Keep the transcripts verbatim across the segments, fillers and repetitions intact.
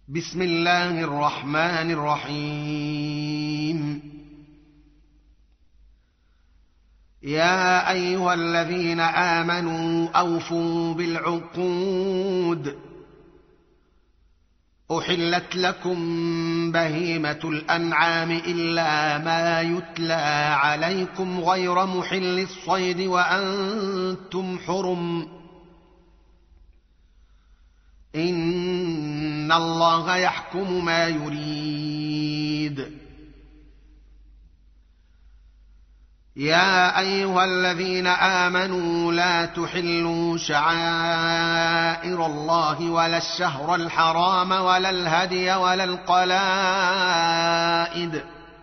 بسم الله الرحمن الرحيم. يا أيها الذين آمنوا أوفوا بالعقود. أحلت لكم بهيمة الأنعام إلا ما يتلى عليكم غير محل الصيد وأنتم حرم. إن الله يحكم ما يريد. يا أيها الذين آمنوا لا تحلوا شعائر الله ولا الشهر الحرام ولا الهدي ولا القلائد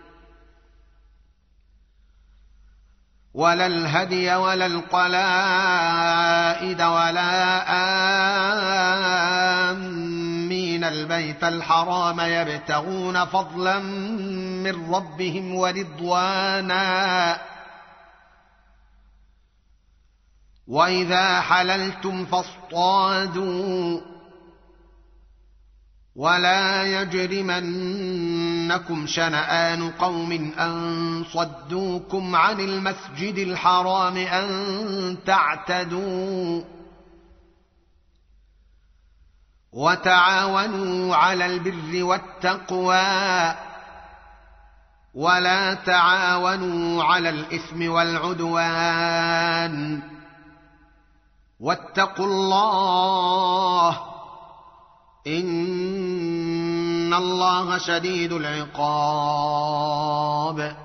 ولا الهدي ولا القلائد ولا آمين البيت الحرام يبتغون فضلا من ربهم ورضوانا. وإذا حللتم فاصطادوا ولا يجرمنكم شنآن قوم أن صدوكم عن المسجد الحرام أن تعتدوا. وتعاونوا على البر والتقوى ولا تعاونوا على الإثم والعدوان. واتقوا الله إن الله شديد العقاب.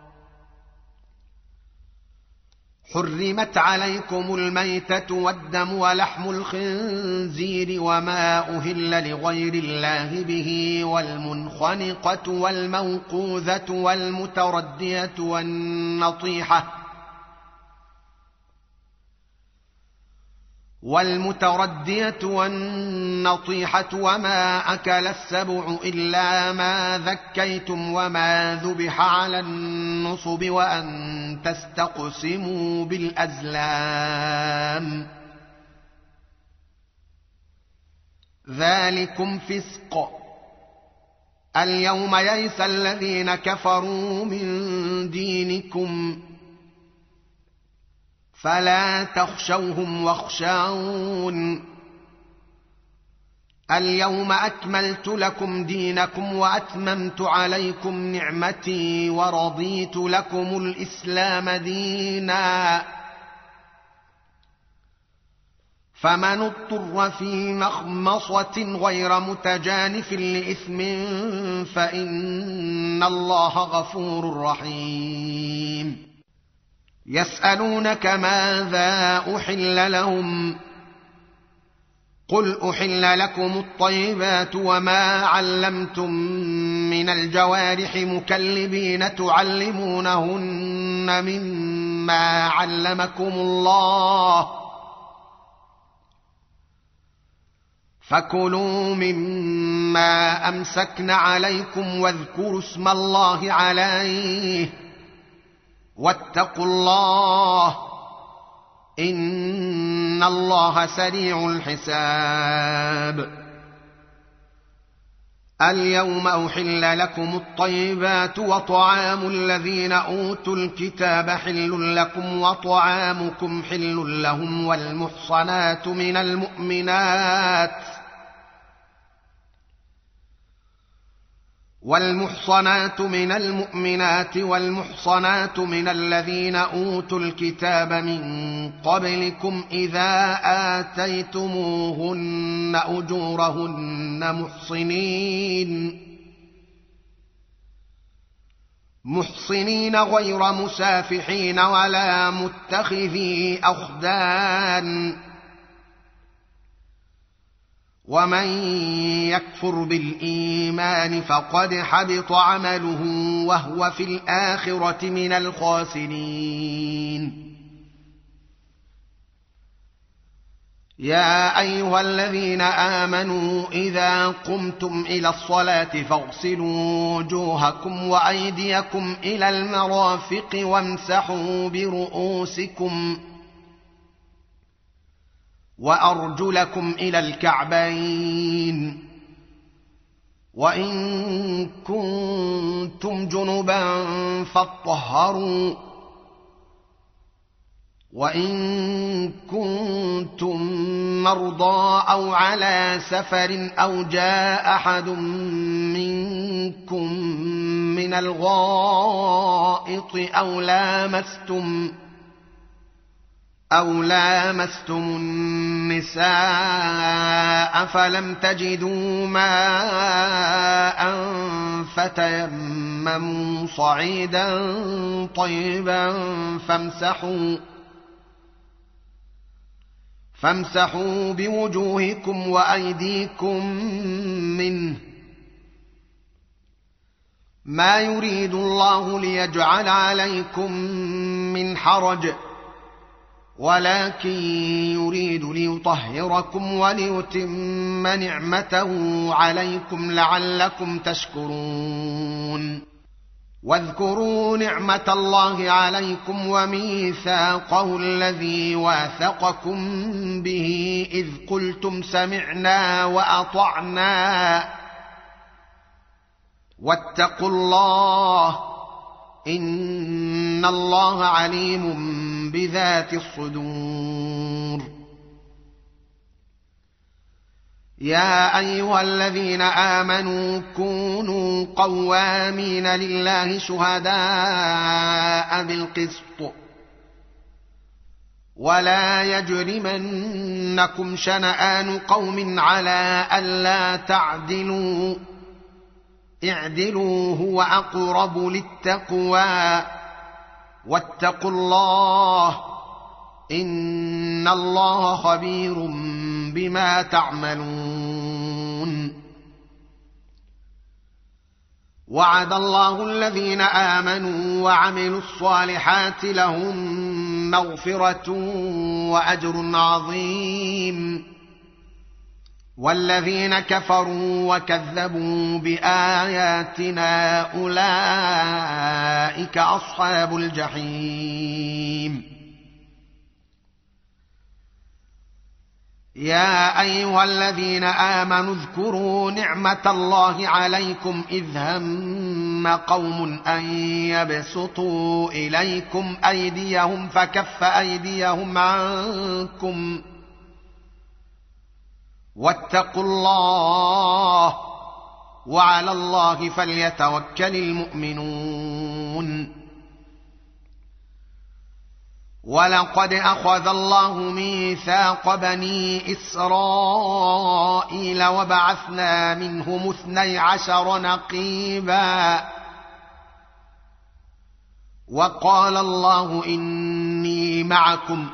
حرمت عليكم الميتة والدم ولحم الخنزير وما أهل لغير الله به والمنخنقة والموقوذة والمتردية والنطيحة والمتردية والنطيحة وما أكل السبع إلا ما ذكيتم وما ذبح على النصب وأن تستقسموا بالأزلام ذلكم فسق. اليوم يئس الذين كفروا من دينكم فلا تخشوهم واخشون. اليوم أكملت لكم دينكم وأتممت عليكم نعمتي ورضيت لكم الإسلام دينا. فمن اضطر في مخمصة غير متجانف لإثم فإن الله غفور رحيم. يسألونك ماذا أحل لهم قل أحل لكم الطيبات وما علمتم من الجوارح مكلبين تعلمونهن مما علمكم الله فكلوا مما أمسكن عليكم واذكروا اسم الله عليه واتقوا الله إن الله سريع الحساب. اليوم أحل لكم الطيبات وطعام الذين أوتوا الكتاب حل لكم وطعامكم حل لهم والمحصنات من المؤمنات والمحصنات من المؤمنات والمحصنات من الذين أوتوا الكتاب من قبلكم إذا آتيتموهن أجورهن محصنين محصنين غير مسافحين ولا متخذي أخدان. ومن يكفر بالإيمان فقد حبط عمله وهو في الآخرة من الخاسرين. يا أيها الذين آمنوا إذا قمتم إلى الصلاة فاغسلوا وجوهكم وأيديكم إلى المرافق وامسحوا برؤوسكم وأرجلكم إلى الكعبين وإن كنتم جنبا فاطهروا وإن كنتم مرضى أو على سفر أو جاء أحد منكم من الغائط أو لامستم أو لامستم النساء فلم تجدوا ماء فتيمموا صعيدا طيبا فامسحوا فامسحوا بوجوهكم وأيديكم منه ما يريد الله ليجعل عليكم من حرج ولكن يريد ليطهركم وليتم نعمته عليكم لعلكم تشكرون واذكروا نعمة الله عليكم وميثاقه الذي واثقكم به إذ قلتم سمعنا وأطعنا واتقوا الله إن الله عليم بذات الصدور يا أيها الذين آمنوا كونوا قوامين لله شهداء بالقسط ولا يجرمنكم شنآن قوم على ألا تعدلوا اعدلوا هو أقرب للتقوى واتقوا الله إن الله خبير بما تعملون وعد الله الذين آمنوا وعملوا الصالحات لهم مغفرة وأجر عظيم والذين كفروا وكذبوا بآياتنا أولئك أصحاب الجحيم يا أيها الذين آمنوا اذكروا نعمة الله عليكم إذ هم قوم أن يبسطوا إليكم أيديهم فكف أيديهم عنكم واتقوا الله وعلى الله فليتوكل المؤمنون ولقد أخذ الله ميثاق بني إسرائيل وبعثنا منهم اثني عشر نقيبا وقال الله إني معكم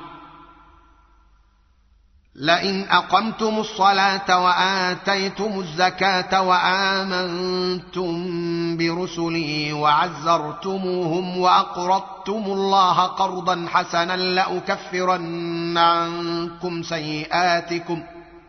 لئن أقمتم الصلاة وآتيتم الزكاة وآمنتم برسلي وعزرتموهم وأقرضتم الله قرضا حسنا لأكفرن عنكم سيئاتكم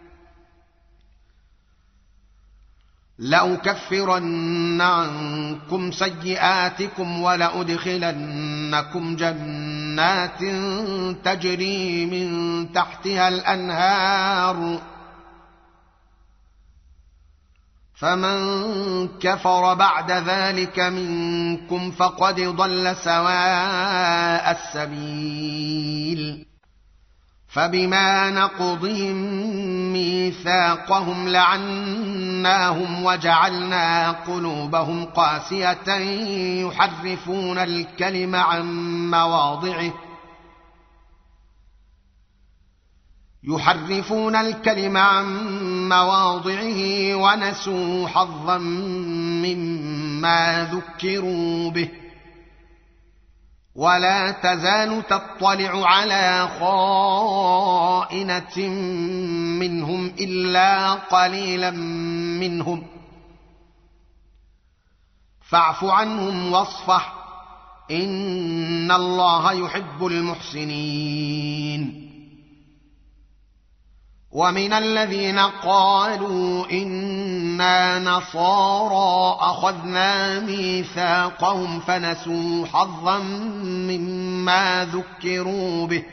لأكفرن عنكم سيئاتكم ولأدخلنكم جنات تجري من تحتها الأنهار فمن كفر بعد ذلك منكم فقد ضل سواء السبيل فبما نقضهم ميثاقهم لعناهم وجعلنا قلوبهم قاسية يحرفون الكلم عن مواضعه يحرفون الكلم عن مواضعه ونسوا حظا مما ذكروا به ولا تزال تطلع على خائنة منهم إلا قليلا منهم فاعف عنهم واصفح إن الله يحب المحسنين ومن الذين قالوا إنا نصارى أخذنا ميثاقهم فنسوا حظا مما ذكروا به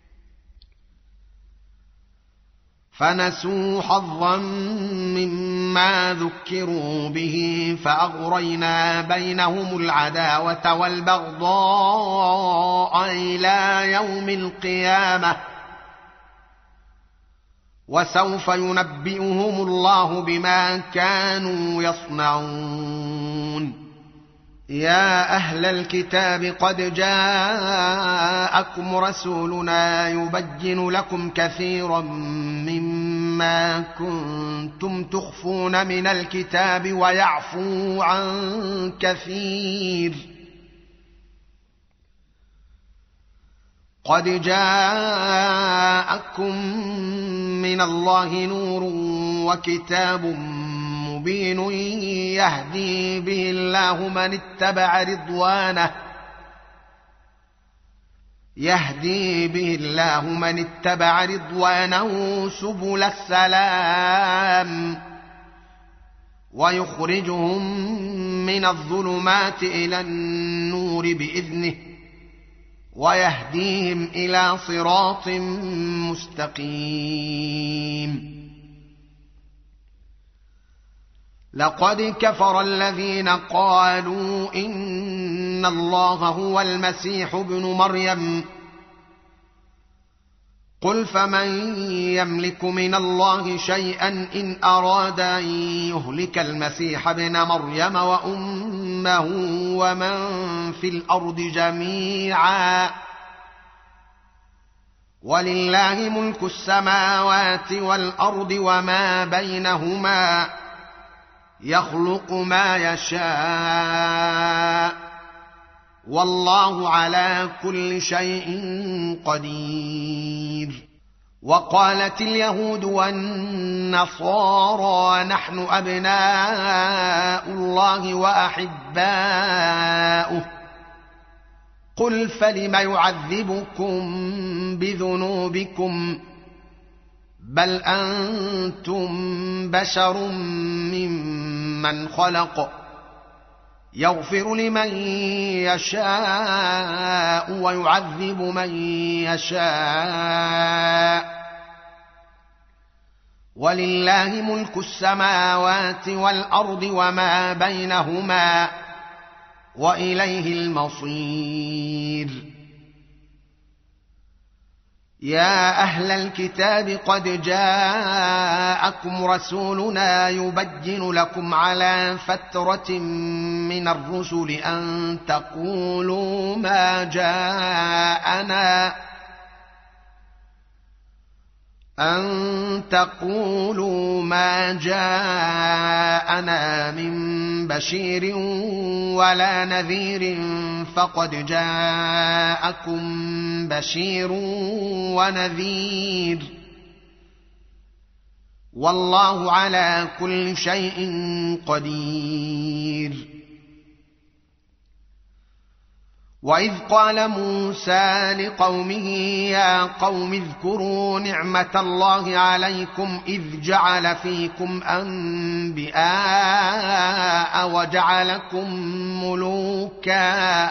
فنسوا حظا مما بما ذكروا به فأغرينا بينهم العداوة والبغضاء إلى يوم القيامة وسوف ينبئهم الله بما كانوا يصنعون. يا أهل الكتاب قد جاءكم رسولنا يبين لكم كثيرا مما كنتم تخفون من الكتاب ويعفو عن كثير. قد جاءكم من الله نور وكتاب مبين يهدي به الله من اتبع رضوانه يهدي به الله من اتبع رضوانه سبل السلام ويخرجهم من الظلمات إلى النور بإذنه ويهديهم إلى صراط مستقيم. لقد كفر الذين قالوا إن الله هو المسيح ابن مريم قل فمن يملك من الله شيئا إن أراد أن يهلك المسيح ابن مريم وأمه ومن في الأرض جميعا ولله ملك السماوات والأرض وما بينهما يخلق ما يشاء والله على كل شيء قدير. وقالت اليهود والنصارى نحن أبناء الله وأحباؤه قل فلم يعذبكم بذنوبكم بل أنتم بشر ممن خلق يغفر لمن يشاء ويعذب من يشاء ولله ملك السماوات والأرض وما بينهما وإليه المصير. يا أهل الكتاب قد جاءكم رسولنا يبين لكم على فترة من الرسل أن تقولوا ما جاءنا أن تقولوا ما جاءنا من بشير ولا نذير فقد جاءكم بشير ونذير والله على كل شيء قدير. وإذ قال موسى لقومه يا قوم اذكروا نعمة الله عليكم إذ جعل فيكم أنبياء وجعلكم ملوكا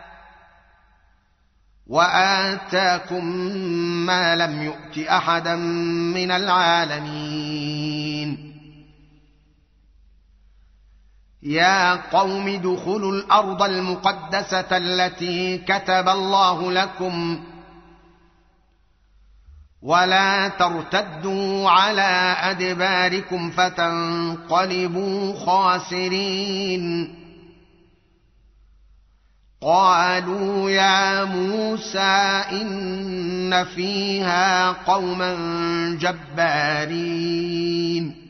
وآتاكم ما لم يؤت أحدا من العالمين. يا قوم ادخلوا الأرض المقدسة التي كتب الله لكم ولا ترتدوا على أدباركم فتنقلبوا خاسرين. قالوا يا موسى إن فيها قوما جبارين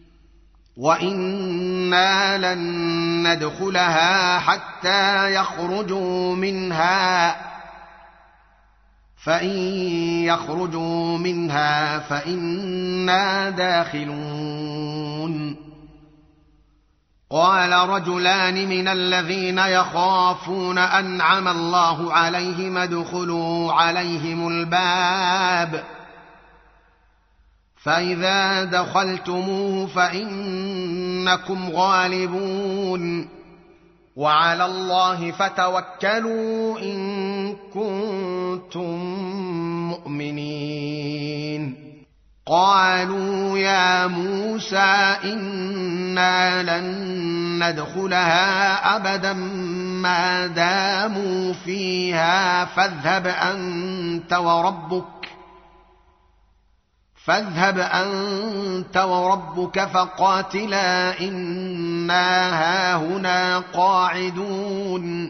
وإنا لن ندخلها حتى يخرجوا منها فإن يخرجوا منها فإنا داخلون. قال رجلان من الذين يخافون أنعم الله عليهم ادخلوا عليهم الباب فإذا دخلتموه فإنكم غالبون وعلى الله فتوكلوا إن كنتم مؤمنين. قالوا يا موسى إنا لن ندخلها أبدا ما داموا فيها فاذهب أنت وربك فاذهب أنت وربك فقاتلا إنا هاهنا قاعدون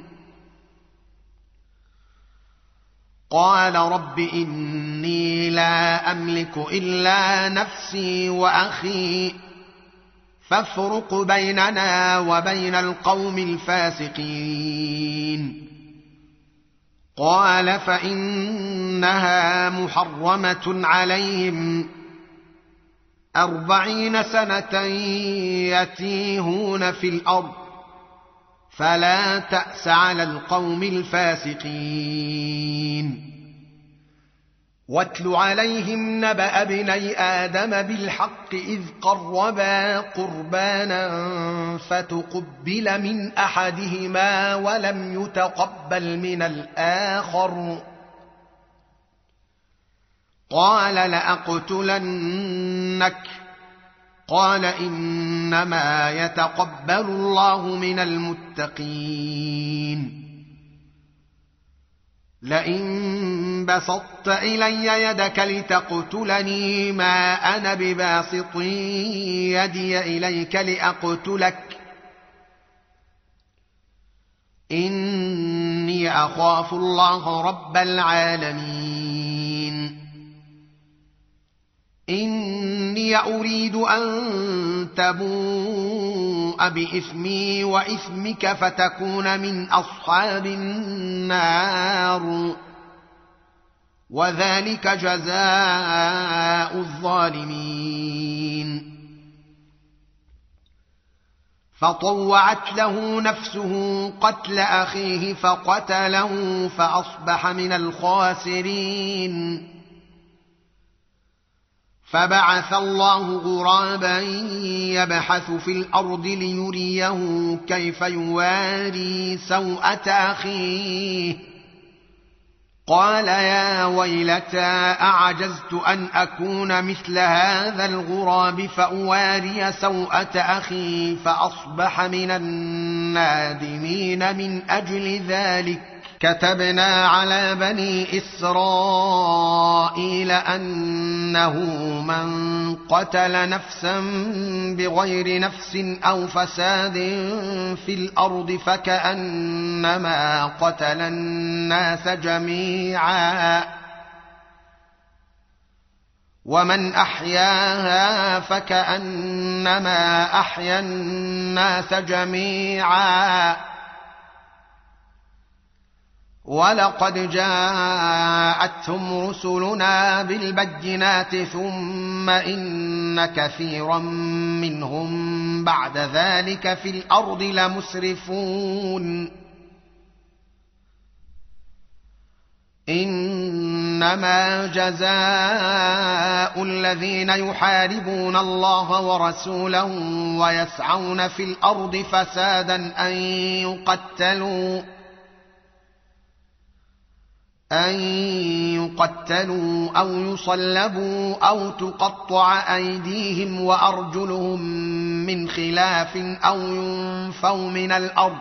قال رب إني لا أملك إلا نفسي وأخي فافرق بيننا وبين القوم الفاسقين قال فإنها محرمة عليهم أربعين سنة يتيهون في الأرض فلا تأس على القوم الفاسقين واتل عليهم نبأ ابني آدم بالحق إذ قربا قربانا فتقبل من أحدهما ولم يتقبل من الآخر قال لأقتلنك قال إنما يتقبل الله من المتقين لئن بسطت إلي يدك لتقتلني ما أنا بباسط يدي إليك لأقتلك إني أخاف الله رب العالمين إني أريد أن تبوء بإثمي وإثمك فتكون من أصحاب النار وذلك جزاء الظالمين فطوعت له نفسه قتل أخيه فقتله فأصبح من الخاسرين فبعث الله غرابا يبحث في الأرض ليريه كيف يواري سوءة أخيه قال يا ويلتى أعجزت أن أكون مثل هذا الغراب فأواري سوءة أخي فأصبح من النادمين من أجل ذلك كتبنا على بني إسرائيل أنه من قتل نفسا بغير نفس أو فساد في الأرض فكأنما قتل الناس جميعا ومن أحياها فكأنما أحيا الناس جميعا ولقد جاءتهم رسلنا بالبينات ثم إن كثيرا منهم بعد ذلك في الأرض لمسرفون إنما جزاء الذين يحاربون الله ورسوله ويسعون في الأرض فسادا أن يقتلوا أن يقتلوا أو يصلبوا أو تقطع أيديهم وأرجلهم من خلاف أو ينفوا من الأرض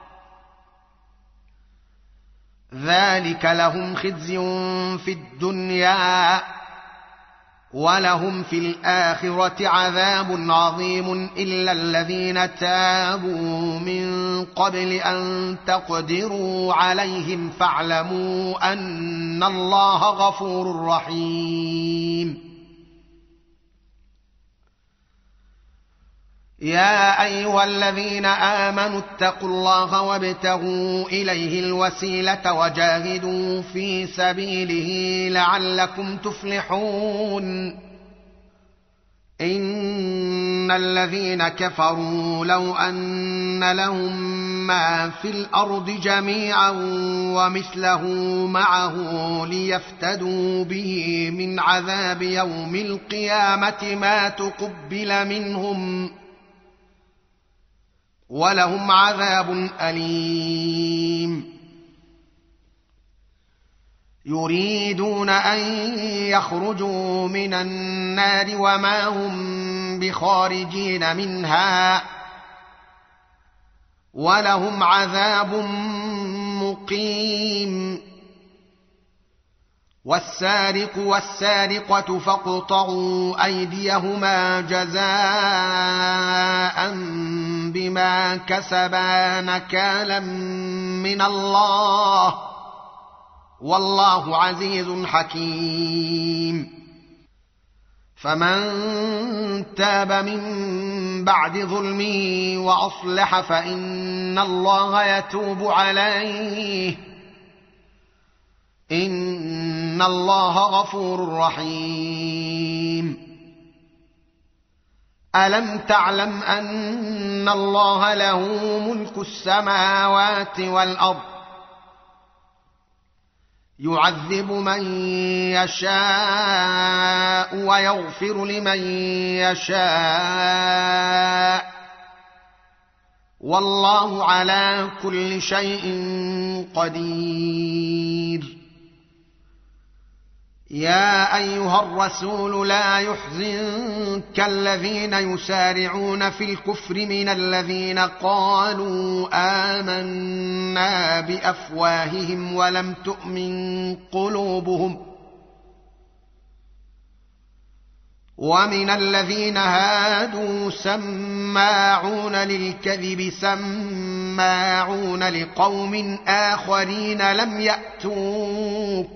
ذلك لهم خزي في الدنيا ولهم في الآخرة عذاب عظيم إلا الذين تابوا من قبل أن تقدروا عليهم فاعلموا أن الله غفور رحيم يا أيها الذين آمنوا اتقوا الله وابتغوا إليه الوسيلة وجاهدوا في سبيله لعلكم تفلحون إن الذين كفروا لو أن لهم ما في الأرض جميعا ومثله معه ليفتدوا به من عذاب يوم القيامة ما تقبل منهم ولهم عذاب أليم يريدون أن يخرجوا من النار وما هم بخارجين منها ولهم عذاب مقيم والسارق والسارقة فاقطعوا أيديهما جزاء بما كسبا نكالا من الله والله عزيز حكيم فمن تاب من بعد ظلمه وأصلح فإن الله يتوب عليه إن الله غفور رحيم ألم تعلم أن الله له ملك السماوات والأرض يعذب من يشاء ويغفر لمن يشاء والله على كل شيء قدير يا أيها الرسول لا يحزنك الذين يسارعون في الكفر من الذين قالوا آمنا بأفواههم ولم تؤمن قلوبهم ومن الذين هادوا سماعون للكذب سماعون لقوم آخرين لم يأتوك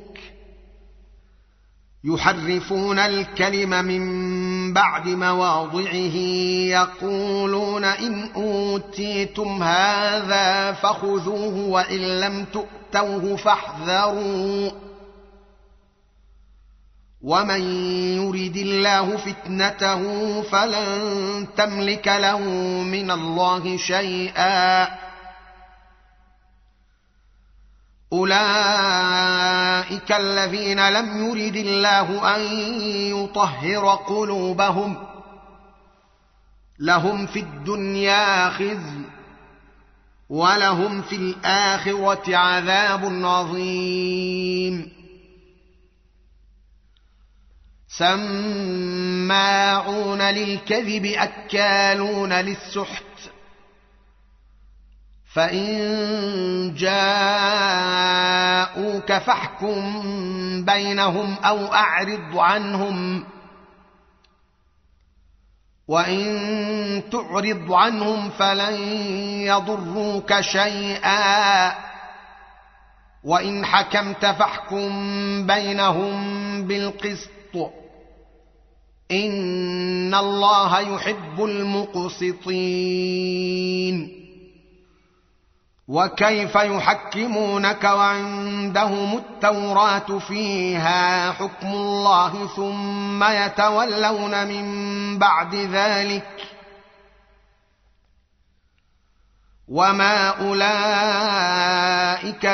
يحرفون الكلم من بعد مواضعه يقولون إن أوتيتم هذا فخذوه وإن لم تؤتوه فاحذروا ومن يرد الله فتنته فلن تملك له من الله شيئا أولئك الذين لم يرد الله أن يطهر قلوبهم لهم في الدنيا خزي ولهم في الآخرة عذاب عظيم سماعون للكذب أكالون للسحت فإن جاءوك فاحكم بينهم أو أعرض عنهم وإن تعرض عنهم فلن يضروك شيئا وإن حكمت فاحكم بينهم بالقسط إن الله يحب المقسطين وكيف يحكمونك وعندهم التوراة فيها حكم الله ثم يتولون من بعد ذلك وما أولئك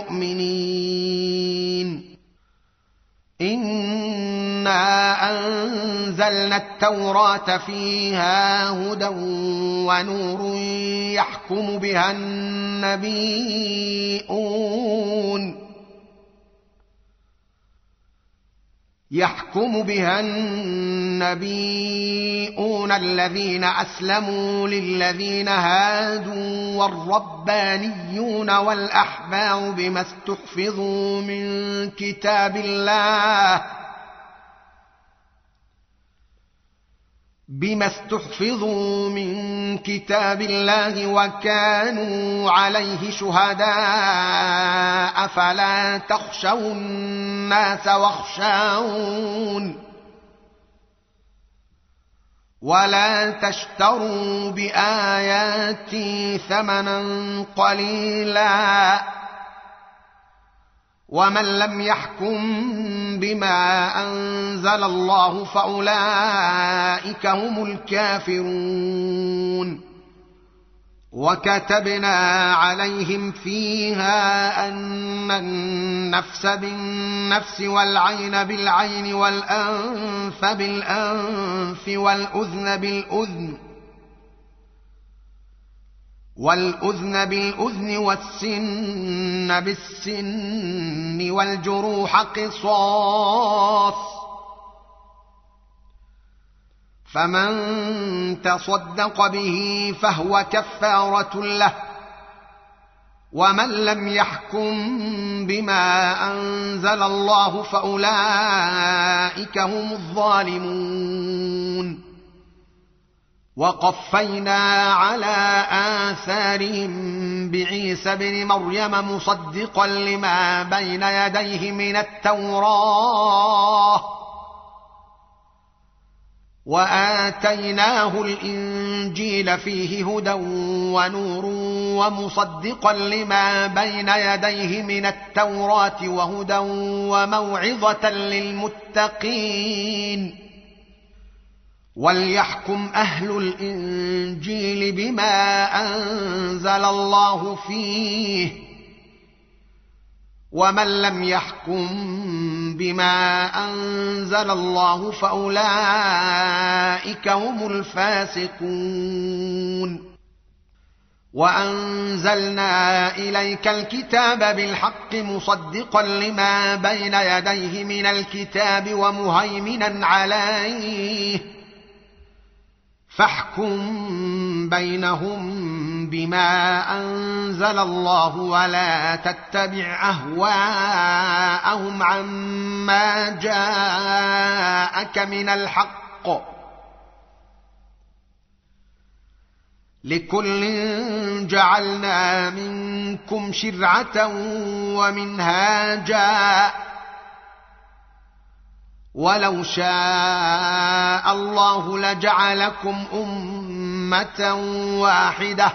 بالمؤمنين إنا أنزلنا التوراة فيها هدى ونور يحكم بها النبيون يحكم بها النبيون الذين أسلموا للذين هادوا والربانيون والأحبار بما استحفظوا من كتاب الله بما استحفظوا من كتاب الله وكانوا عليه شهداء فلا تخشوا الناس واخشون ولا تشتروا بآياتي ثمنا قليلا ومن لم يحكم بما أنزل الله فأولئك هم الكافرون وكتبنا عليهم فيها أن النفس بالنفس والعين بالعين والأنف بالأنف والأذن بالأذن والأذن بالأذن والسن بالسن والجروح قصاص، فمن تصدق به فهو كفارة له، ومن لم يحكم بما أنزل الله فأولئك هم الظالمون. وقفينا على آثارهم بعيسى ابن مريم مصدقا لما بين يديه من التوراة، وآتيناه الإنجيل فيه هدى ونور ومصدقا لما بين يديه من التوراة وهدى وموعظة للمتقين. وليحكم أهل الإنجيل بما أنزل الله فيه، ومن لم يحكم بما أنزل الله فأولئك هم الفاسقون. وأنزلنا إليك الكتاب بالحق مصدقا لما بين يديه من الكتاب ومهيمنا عليه، فاحكم بينهم بما أنزل الله ولا تتبع أهواءهم عما جاءك من الحق، لكل جعلنا منكم شرعة ومنهاجا، ولو شاء الله لجعلكم أمة واحدة،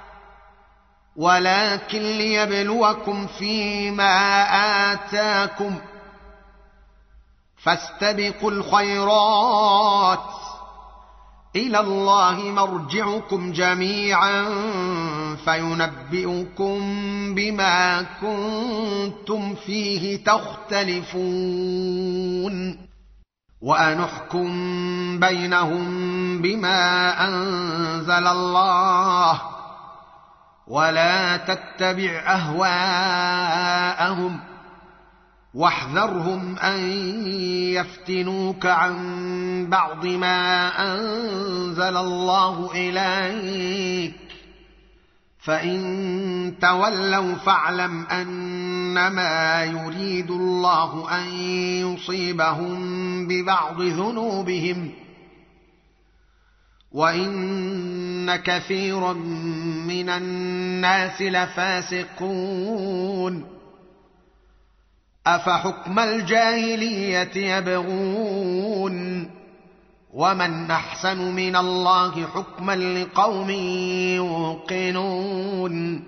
ولكن ليبلوكم فيما آتاكم، فاستبقوا الخيرات، إلى الله مرجعكم جميعا فينبئكم بما كنتم فيه تختلفون. وأنحكم بينهم بما أنزل الله، ولا تتبع أهواءهم، واحذرهم أن يفتنوك عن بعض ما أنزل الله إليك، فإن تولوا فاعلم أنما يريد الله أن يصيبهم ببعض ذنوبهم، وإن كثيرا من الناس لفاسقون. أفحكم الجاهلية يبغون، ومن أحسن من الله حكما لقوم يوقنون.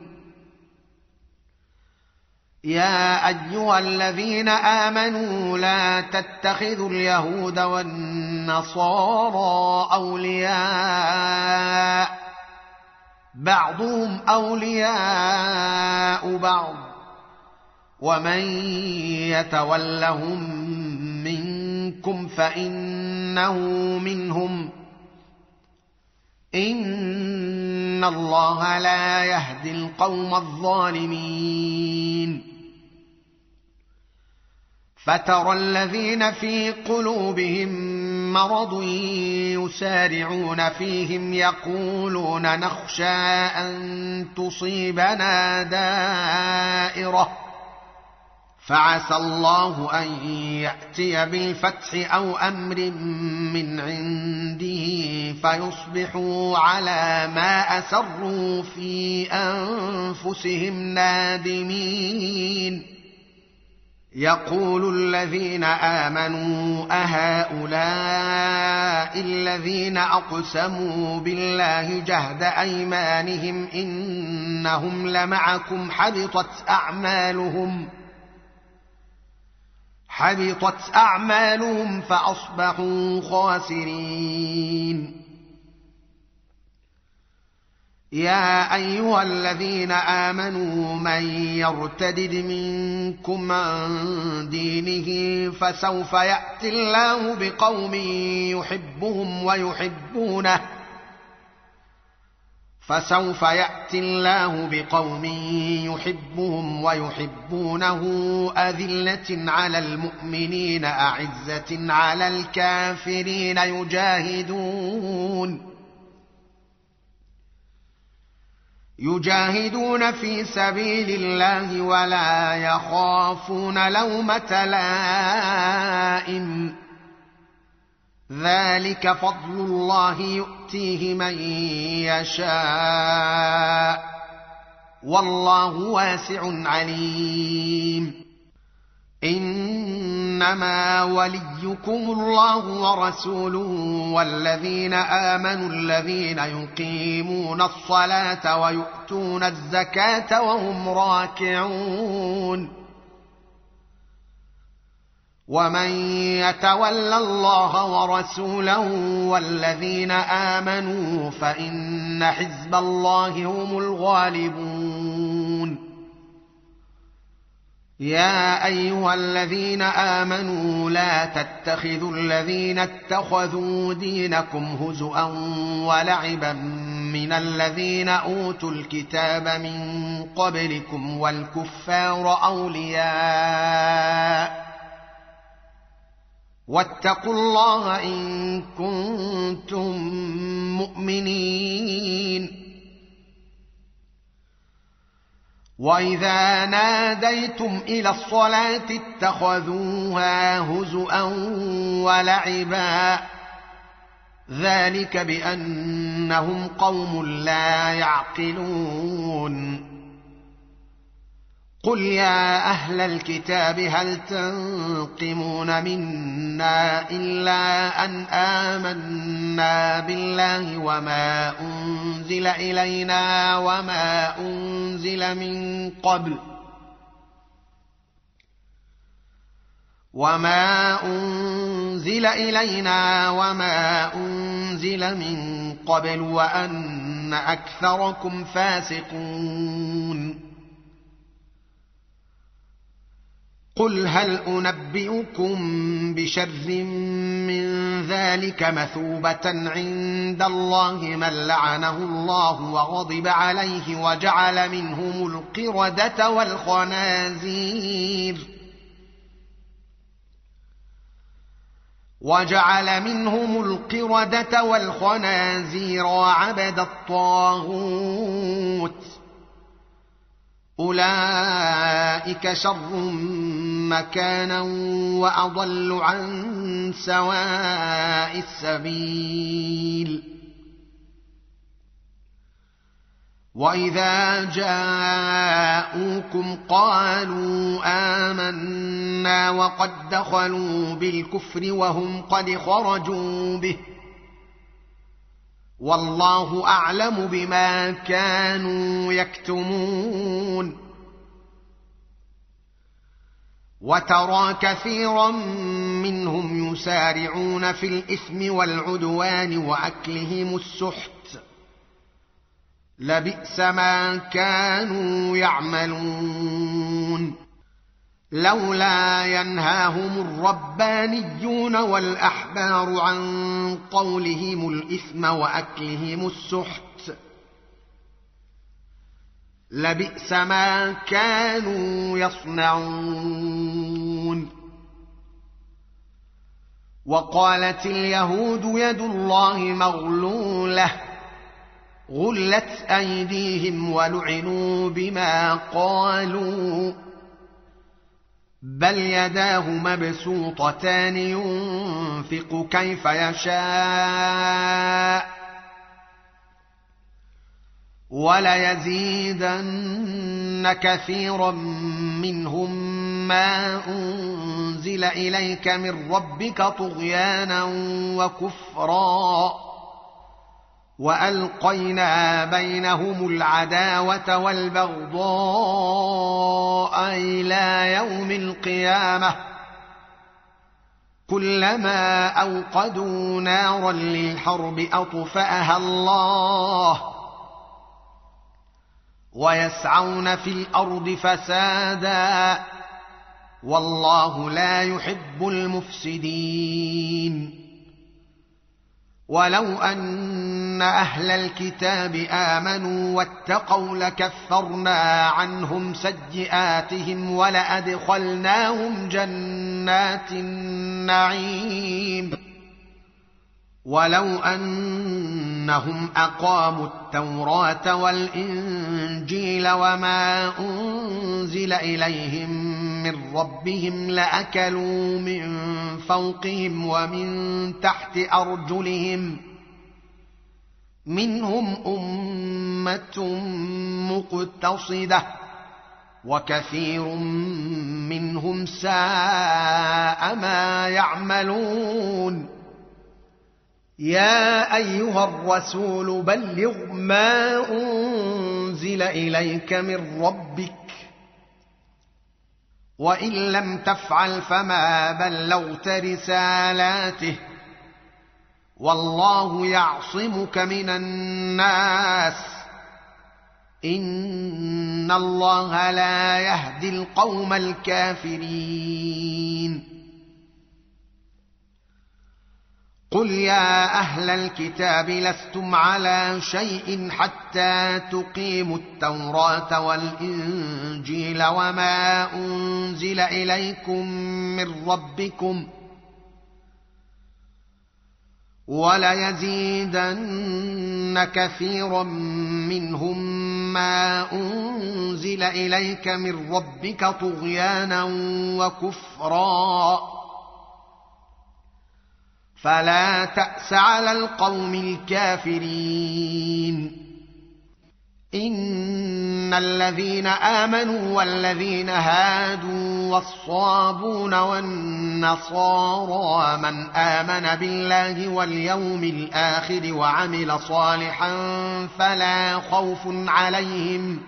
يا أيها الذين آمنوا لا تتخذوا اليهود والنصارى أولياء، بعضهم أولياء بعض، ومن يتولهم منكم فإنه منهم، إن الله لا يهدي القوم الظالمين. فترى الذين في قلوبهم مرض يسارعون فيهم يقولون نخشى أن تصيبنا دائرة، فعسى الله أن يأتي بالفتح أو أمر من عنده فيصبحوا على ما أسروا في أنفسهم نادمين. يقول الذين آمنوا أهؤلاء الذين أقسموا بالله جهد أيمانهم إنهم لمعكم حبطت أعمالهم حبطت أعمالهم فأصبحوا خاسرين. يا أيها الذين آمنوا من يرتدد منكم عن دينه فسوف يأتي الله بقوم يحبهم ويحبونه فسوف يأتي الله بقوم يحبهم ويحبونه أذلة على المؤمنين أعزة على الكافرين يجاهدون يجاهدون في سبيل الله ولا يخافون لومة لائم ذلك فضل الله يؤتيه من يشاء والله واسع عليم إنما وليكم الله ورسوله والذين آمنوا الذين يقيمون الصلاة ويؤتون الزكاة وهم راكعون ومن يتول الله ورسوله والذين آمنوا فإن حزب الله هم الغالبون يا أيها الذين آمنوا لا تتخذوا الذين اتخذوا دينكم هزؤا ولعبا من الذين أوتوا الكتاب من قبلكم والكفار أولياء واتقوا الله إن كنتم مؤمنين وإذا ناديتم إلى الصلاة اتخذوها هزؤا ولعبا ذلك بأنهم قوم لا يعقلون قل يا أهل الكتاب هل تنقمون منا إلا أن آمنا بالله وما أنزل إلينا وما أنزل من قبل وما أنزل إلينا وما أنزل من قبل وأن أكثركم فاسقون قل هل أنبئكم بشر من ذلك مثوبة عند الله من لعنه الله وغضب عليه وجعل منهم القردة والخنازير وجعل منهم القردة والخنازير وعبد الطاغوت أولئك شر مكانا وأضل عن سواء السبيل وإذا جاءوكم قالوا آمنا وقد دخلوا بالكفر وهم قد خرجوا به والله أعلم بما كانوا يكتمون وترى كثيرا منهم يسارعون في الإثم والعدوان وأكلهم السحت لبئس ما كانوا يعملون لولا ينهاهم الربانيون والأحبار عن قولهم الإثم وأكلهم السحت لبئس ما كانوا يصنعون وقالت اليهود يد الله مغلولة غلت أيديهم ولعنوا بما قالوا بل يداه مبسوطتان ينفق كيف يشاء وليزيدن كثيرا منهم ما أنزل إليك من ربك طغيانا وكفرا وألقينا بينهم العداوة والبغضاء إلى يوم القيامة كلما أوقدوا نارا للحرب أطفأها الله ويسعون في الأرض فسادا والله لا يحب المفسدين ولو أن أهل الكتاب آمنوا واتقوا لكفرنا عنهم سيئاتهم ولأدخلناهم جنات النعيم ولو أنهم أقاموا التوراة والإنجيل وما أنزل إليهم من ربهم لأكلوا من فوقهم ومن تحت أرجلهم منهم أمة مقتصدة وكثير منهم ساء ما يعملون يا أيها الرسول بلغ ما أنزل إليك من ربك وإن لم تفعل فما بلغت رسالاته والله يعصمك من الناس إن الله لا يهدي القوم الكافرين قل يا أهل الكتاب لستم على شيء حتى تقيموا التوراة والإنجيل وما أنزل إليكم من ربكم وليزيدن كثيرا منهم ما أنزل إليك من ربك طغيانا وكفرا فلا تأس على القوم الكافرين إن الذين آمنوا والذين هادوا والصابون والنصارى من آمن بالله واليوم الآخر وعمل صالحا فلا خوف عليهم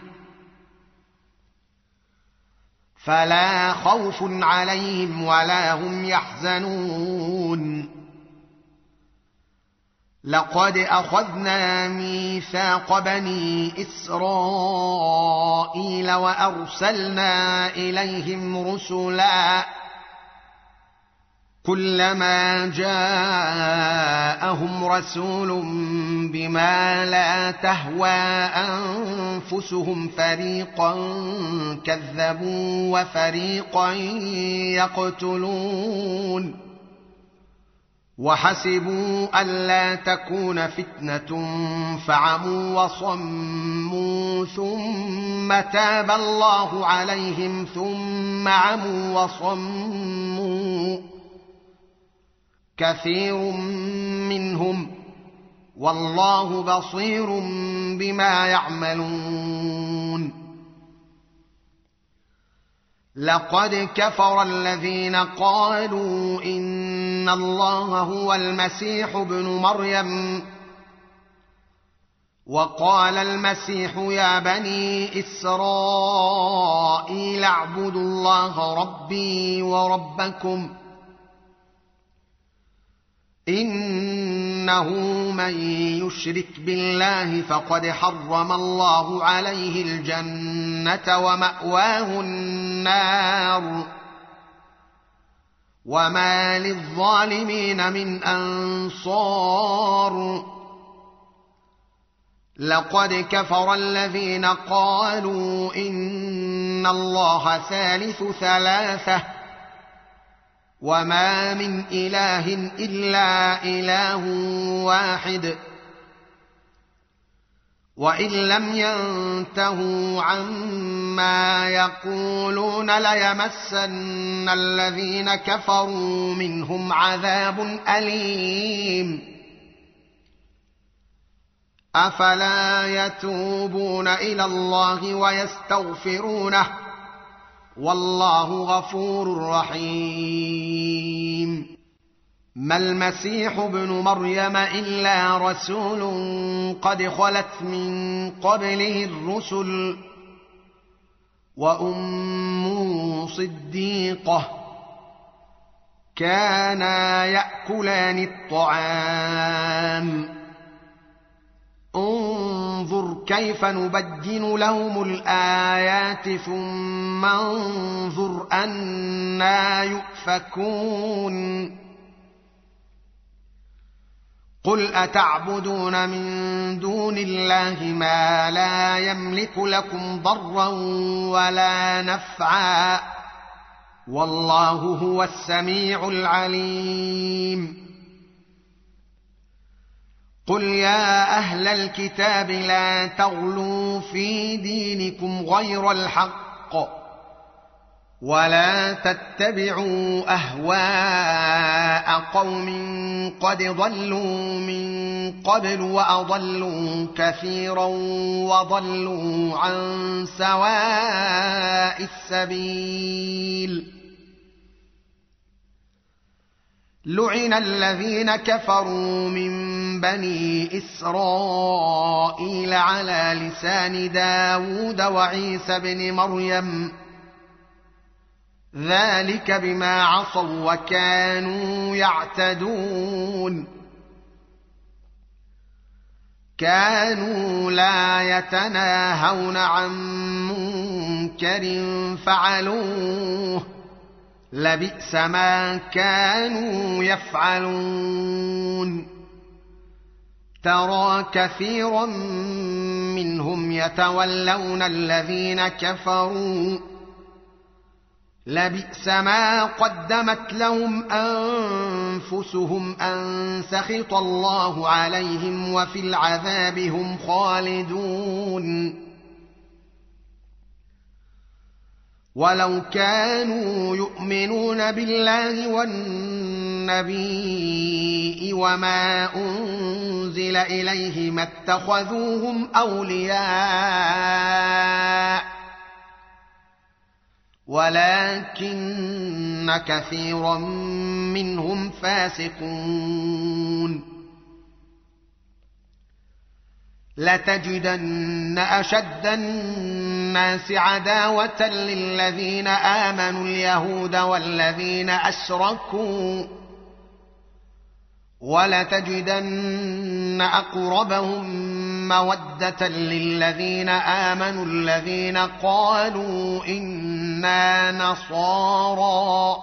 فلا خوف عليهم ولا هم يحزنون لقد أخذنا ميثاق بني إسرائيل وأرسلنا إليهم رسلا كلما جاءهم رسول بما لا تهوى أنفسهم فريقا كذبوا وفريقا يقتلون وحسبوا ألا تكون فتنة فعموا وصموا ثم تاب الله عليهم ثم عموا وصموا كثير منهم والله بصير بما يعملون لقد كفر الذين قالوا إن الله هو المسيح ابن مريم وقال المسيح يا بني إسرائيل اعبدوا الله ربي وربكم إنه من يشرك بالله فقد حرم الله عليه الجنة ومأواه النار وما للظالمين من أنصار لقد كفر الذين قالوا إن الله ثالث ثلاثة وما من إله إلا إله واحد وإن لم ينتهوا عما يقولون ليمسن الذين كفروا منهم عذاب أليم أفلا يتوبون إلى الله ويستغفرونه والله غفور رحيم ما المسيح ابن مريم إلا رسول قد خلت من قبله الرسل وأمه صديقة كانا يأكلان الطعام انظر كيف نبين لهم الآيات ثم انظر أنى يؤفكون قل أتعبدون من دون الله ما لا يملك لكم ضرا ولا نفعا والله هو السميع العليم قل يا أهل الكتاب لا تغلوا في دينكم غير الحق ولا تتبعوا أهواء قوم قد ضلوا من قبل وأضلوا كثيرا وضلوا عن سواء السبيل لعن الذين كفروا من بني إسرائيل على لسان داود وعيسى بن مريم ذلك بما عصوا وكانوا يعتدون كانوا لا يتناهون عن منكر فعلوه لبئس ما كانوا يفعلون ترى كثيرا منهم يتولون الذين كفروا لبئس ما قدمت لهم أنفسهم أن سخط الله عليهم وفي العذاب هم خالدون ولو كانوا يؤمنون بالله والنبي وما أنزل إليه ما اتخذوهم أولياء ولكن كثيرا منهم فاسقون لتجدن أشد الناس عداوة للذين آمنوا اليهود والذين أشركوا ولتجدن أقربهم مودة للذين آمنوا الذين قالوا إنا نصارى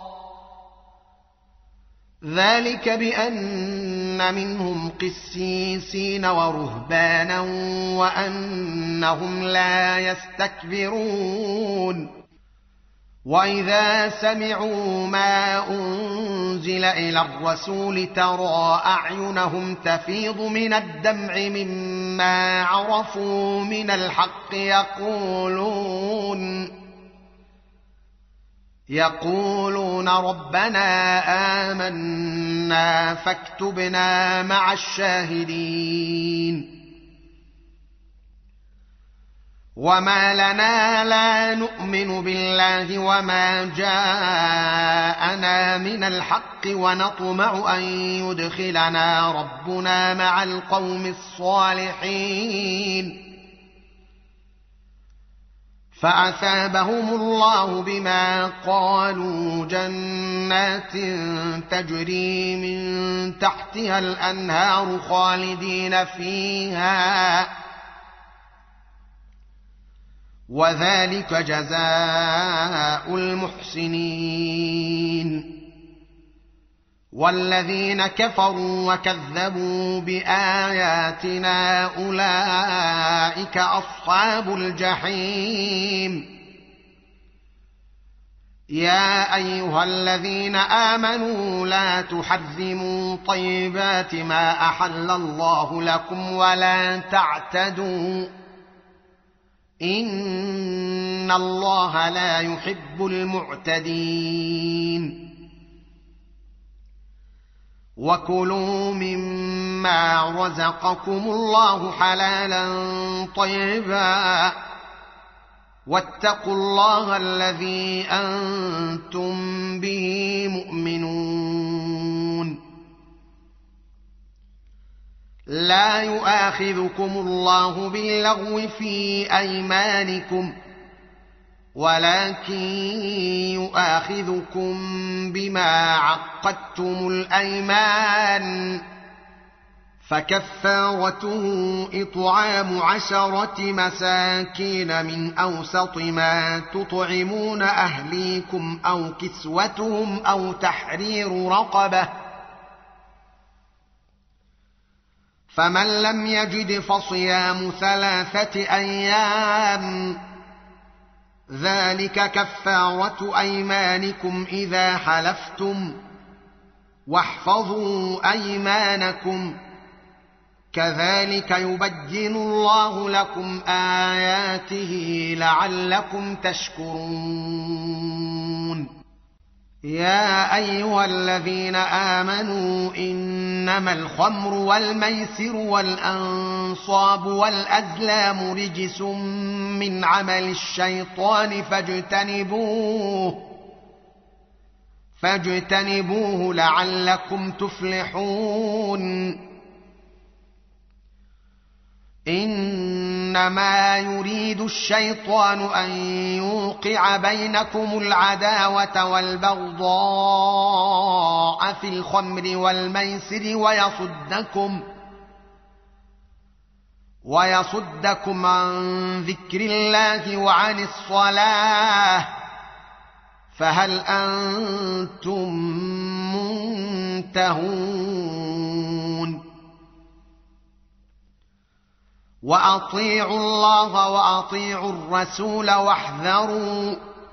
ذلك بأن منهم قسيسين ورهبانا وأنهم لا يستكبرون وإذا سمعوا ما أنزل إلى الرسول ترى أعينهم تفيض من الدمع مما عرفوا من الحق يقولون يقولون ربنا آمنا فاكتبنا مع الشاهدين وما لنا لا نؤمن بالله وما جاءنا من الحق ونطمع أن يدخلنا ربنا مع القوم الصالحين فأثابهم الله بما قالوا جنات تجري من تحتها الأنهار خالدين فيها وذلك جزاء المحسنين والذين كفروا وكذبوا بآياتنا أولئك أصحاب الجحيم يا أيها الذين آمنوا لا تحرموا طيبات ما أحل الله لكم ولا تعتدوا إن الله لا يحب المعتدين وكلوا مما رزقكم الله حلالا طيبا واتقوا الله الذي أنتم به مؤمنون لا يؤاخذكم الله باللغو في أيمانكم ولكن يؤاخذكم بما عقدتم الأيمان فكفارته إطعام عشرة مساكين من أوسط ما تطعمون أهليكم أو كسوتهم أو تحرير رقبة فمن لم يجد فصيام ثلاثة أيام ذلك كفارة أيمانكم إذا حلفتم واحفظوا أيمانكم كذلك يبين الله لكم آياته لعلكم تشكرون. يا أيها الذين آمنوا إنما الخمر والميسر والأنصاب والأزلام رجس من عمل الشيطان فاجتنبوه فاجتنبوه لعلكم تفلحون. إنما يريد الشيطان أن يوقع بينكم العداوة والبغضاء في الخمر والميسر ويصدكم ويصدكم عن ذكر الله وعن الصلاة فهل أنتم منتهون؟ وأطيعوا الله وأطيعوا الرسول واحذروا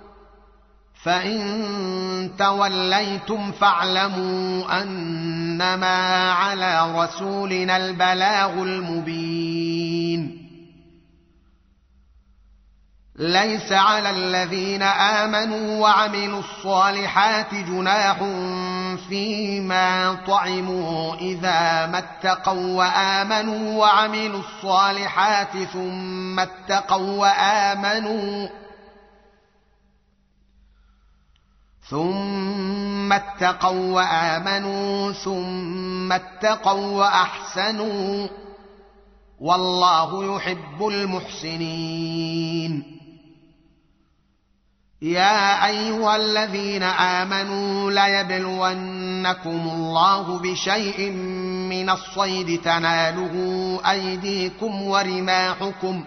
فإن توليتم فاعلموا أنما على رسولنا البلاغ المبين. ليس على الذين آمنوا وعملوا الصالحات جناح فيما طعموا إذا ما اتقوا وآمنوا وعملوا الصالحات ثم اتقوا وآمنوا ثم اتقوا وآمنوا ثم اتقوا وأحسنوا والله يحب المحسنين. يا أيها الذين آمنوا ليبلونكم الله بشيء من الصيد تناله أيديكم ورماحكم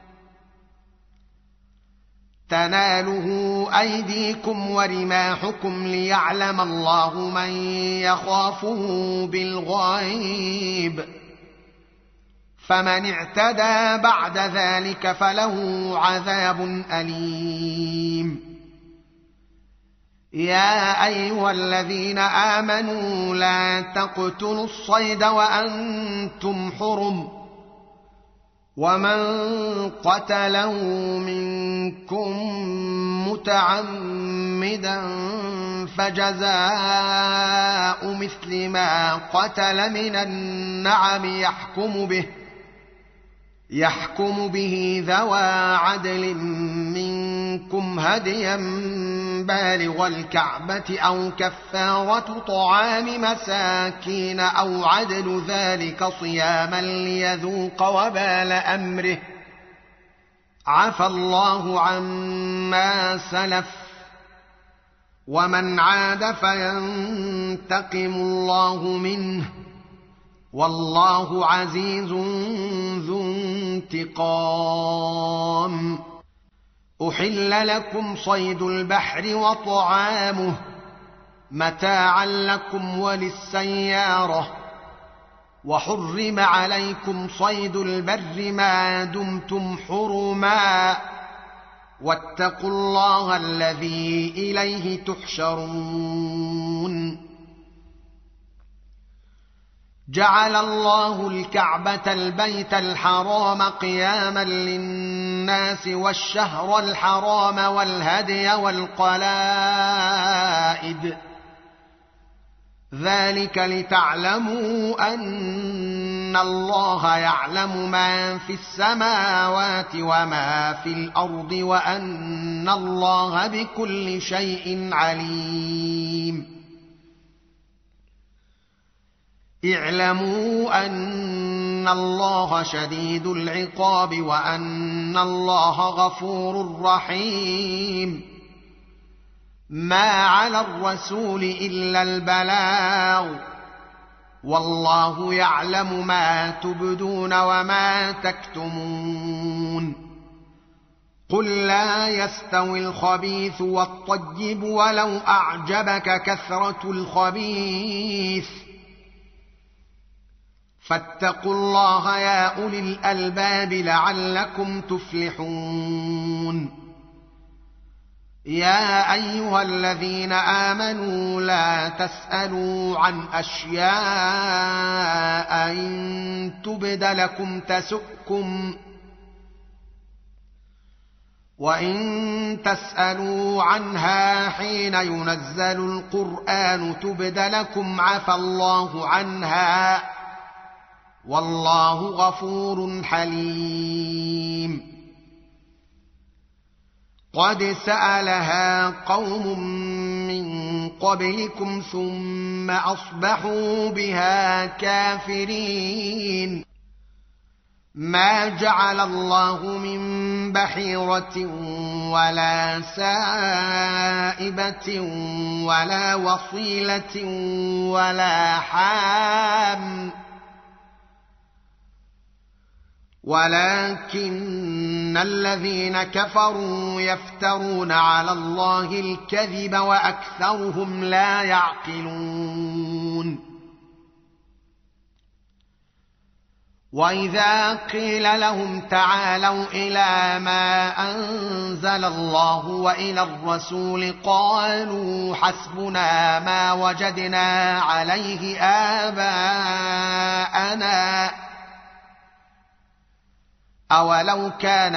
تناله أيديكم ورماحكم ليعلم الله من يخافه بالغيب فمن اعتدى بعد ذلك فله عذاب أليم. يا أيها الذين آمنوا لا تقتلوا الصيد وأنتم حرم ومن قتله منكم متعمدا فجزاء مثل ما قتل من النعم يحكم به يحكم به ذوى عدل منكم هديا بالغ الكعبة أو كفارة طعام مساكين أو عدل ذلك صياما ليذوق وبال أمره عفى الله عما سلف ومن عاد فينتقم الله منه والله عزيز ذو انتقام. أحل لكم صيد البحر وطعامه متاعا لكم وللسيارة وحرم عليكم صيد البر ما دمتم حرما واتقوا الله الذي إليه تحشرون. جعل الله الكعبة البيت الحرام قياما للناس والشهر الحرام والهدي والقلائد ذلك لتعلموا أن الله يعلم ما في السماوات وما في الأرض وأن الله بكل شيء عليم. اعلموا أن الله شديد العقاب وأن الله غفور رحيم. ما على الرسول إلا البلاغ والله يعلم ما تبدون وما تكتمون. قل لا يستوي الخبيث والطيب ولو أعجبك كثرة الخبيث فاتقوا الله يا أولي الألباب لعلكم تفلحون يا أيها الذين آمنوا لا تسألوا عن أشياء إن تبد لكم تسؤكم وإن تسألوا عنها حين ينزل القرآن تبد لكم عفى الله عنها والله غفور حليم قد سألها قوم من قبلكم ثم أصبحوا بها كافرين ما جعل الله من بحيرة ولا سائبة ولا وصيلة ولا حام ولكن الذين كفروا يفترون على الله الكذب وأكثرهم لا يعقلون وإذا قيل لهم تعالوا إلى ما أنزل الله وإلى الرسول قالوا حسبنا ما وجدنا عليه آباءنا أولو كان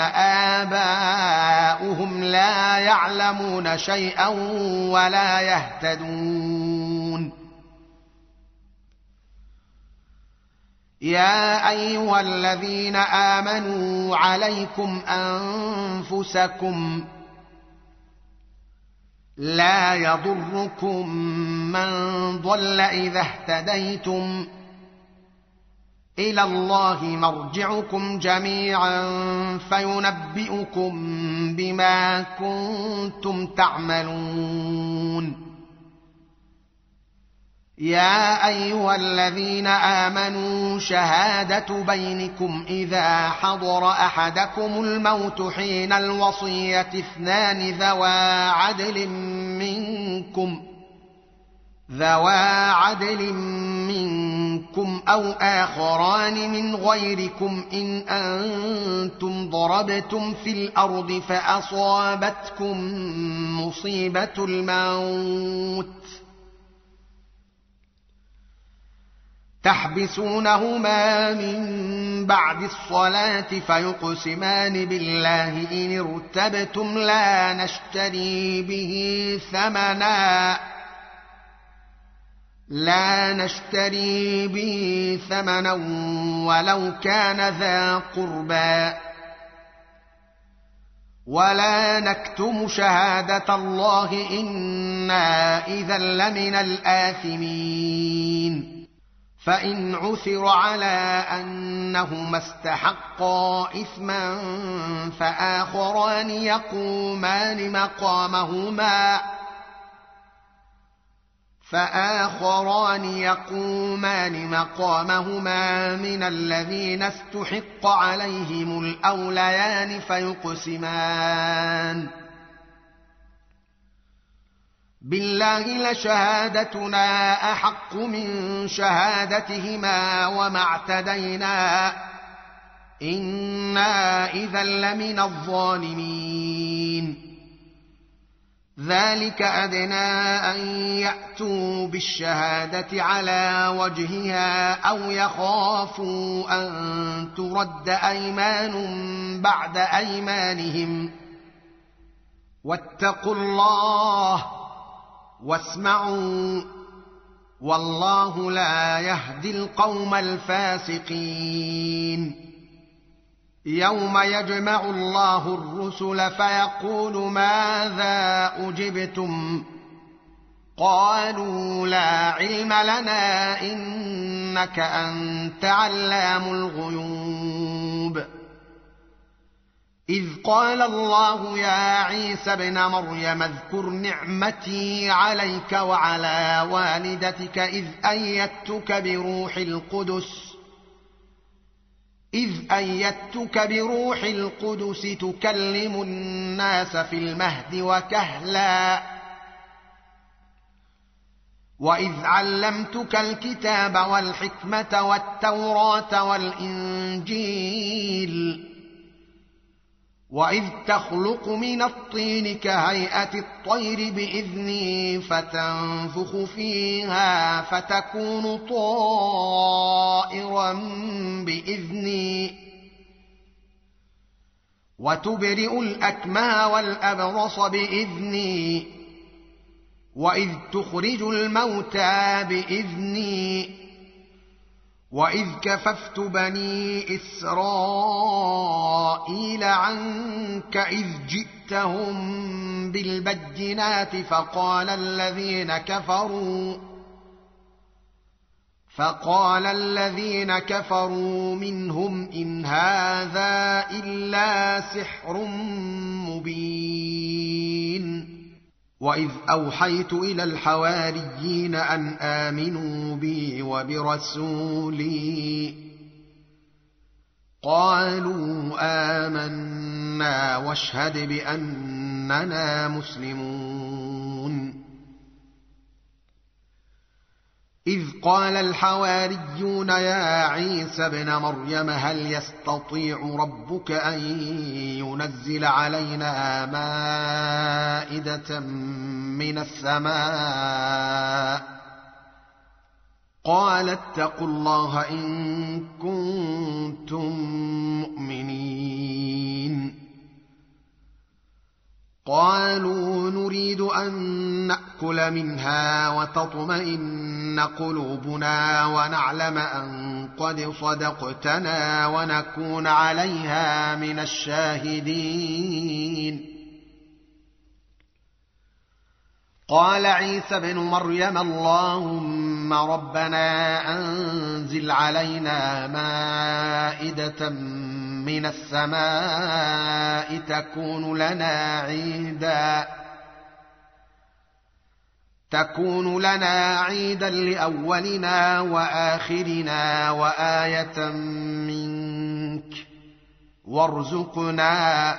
آباؤهم لا يعلمون شيئا ولا يهتدون يا أيها الذين آمنوا عليكم أنفسكم لا يضركم من ضل إذا اهتديتم إلى الله مرجعكم جميعا فينبئكم بما كنتم تعملون يا أيها الذين آمنوا شهادة بينكم إذا حضر أحدكم الموت حين الوصية اثنان ذوى عدل منكم ذوى عدل منكم أو آخران من غيركم إن أنتم ضربتم في الأرض فأصابتكم مصيبة الموت تحبسونهما من بعد الصلاة فيقسمان بالله إن ارتبتم لا نشتري به ثمنا لا نشتري به ثمنا ولو كان ذا قربى ولا نكتم شهادة الله إنا إذا لمن الآثمين فإن عثر على أنهما استحقا إثما فآخران يقومان مقامهما فآخران يقومان مقامهما من الذين استحق عليهم الأوليان فيقسمان بالله لشهادتنا أحق من شهادتهما وما اعتدينا إنا إذا لمن الظالمين ذلك أدنى أن يأتوا بالشهادة على وجهها أو يخافوا أن ترد أيمان بعد أيمانهم واتقوا الله واسمعوا والله لا يهدي القوم الفاسقين يوم يجمع الله الرسل فيقول ماذا أجبتم قالوا لا علم لنا إنك أنت علام الغيوب إذ قال الله يا عيسى ابن مريم اذكر نعمتي عليك وعلى والدتك إذ أيدتك بروح القدس إذ أيدتك بروح القدس تكلم الناس في المهد وكهلا وإذ علمتك الكتاب والحكمة والتوراة والإنجيل وإذ تخلق من الطين كهيئة الطير بإذني فتنفخ فيها فتكون طائرا بإذني وتبرئ الأكمه والأبرص بإذني وإذ تخرج الموتى بإذني وإذ كففت بني إسرائيل عنك إذ جئتهم بالبينات فقال الذين كفروا فقال الذين كفروا منهم إن هذا إلا سحر مبين وإذ أوحيت إلى الحواريين أن آمنوا بي وبرسولي قالوا آمنا واشهد بأننا مسلمون إذ قال الحواريون يا عيسى ابن مريم هل يستطيع ربك أن ينزل علينا مائدة من السماء قال اتقوا الله إن كنتم مؤمنين قالوا نريد أن نأكل منها وتطمئن قلوبنا ونعلم أن قد صدقتنا ونكون عليها من الشاهدين قال عيسى ابن مريم اللهم ربنا أنزل علينا مائدة من السماء تكون لنا عيدا تكون لنا عيدا لأولنا وآخرنا وآية منك وارزقنا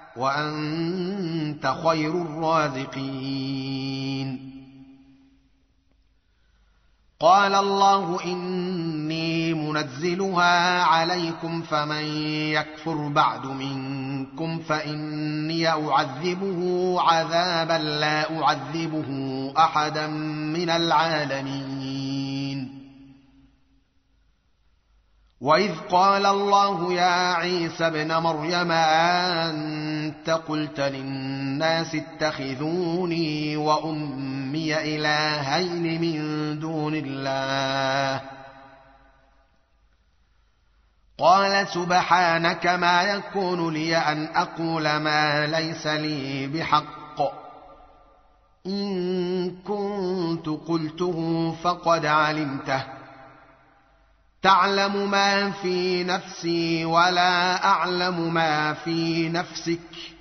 وأنت خير الرازقين قال الله إني منزلها عليكم فمن يكفر بعد منكم فإني أعذبه عذابا لا أعذبه أحدا من العالمين وإذ قال الله يا عيسى ابن مريم أنت قلت للناس اتخذوني وأمي إلهين من دون الله قال سبحانك ما يكون لي أن أقول ما ليس لي بحق إن كنت قلته فقد علمته تعلم ما في نفسي ولا أعلم ما في نفسك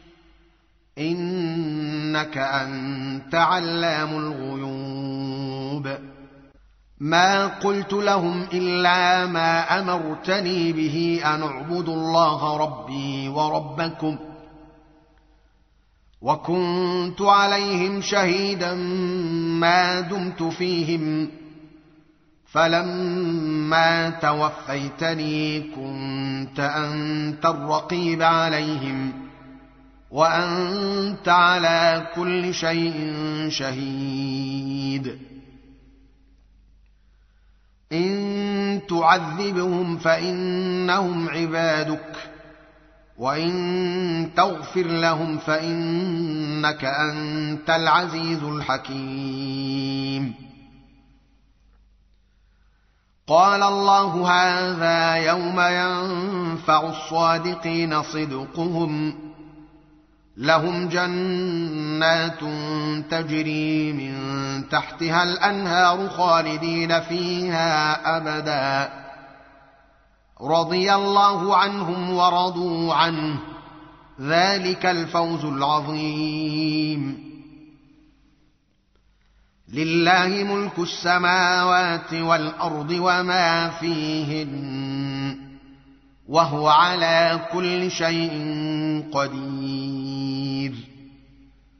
إنك أنت علام الغيوب ما قلت لهم إلا ما أمرتني به أن اعبدوا الله ربي وربكم وكنت عليهم شهيدا ما دمت فيهم فلما توفيتني كنت أنت الرقيب عليهم وأنت على كل شيء شهيد إن تعذبهم فإنهم عبادك وإن تغفر لهم فإنك أنت العزيز الحكيم قال الله هذا يوم ينفع الصادقين صدقهم لهم جنات تجري من تحتها الأنهار خالدين فيها أبدا رضي الله عنهم ورضوا عنه ذلك الفوز العظيم لله ملك السماوات والأرض وما فيهن وهو على كل شيء قدير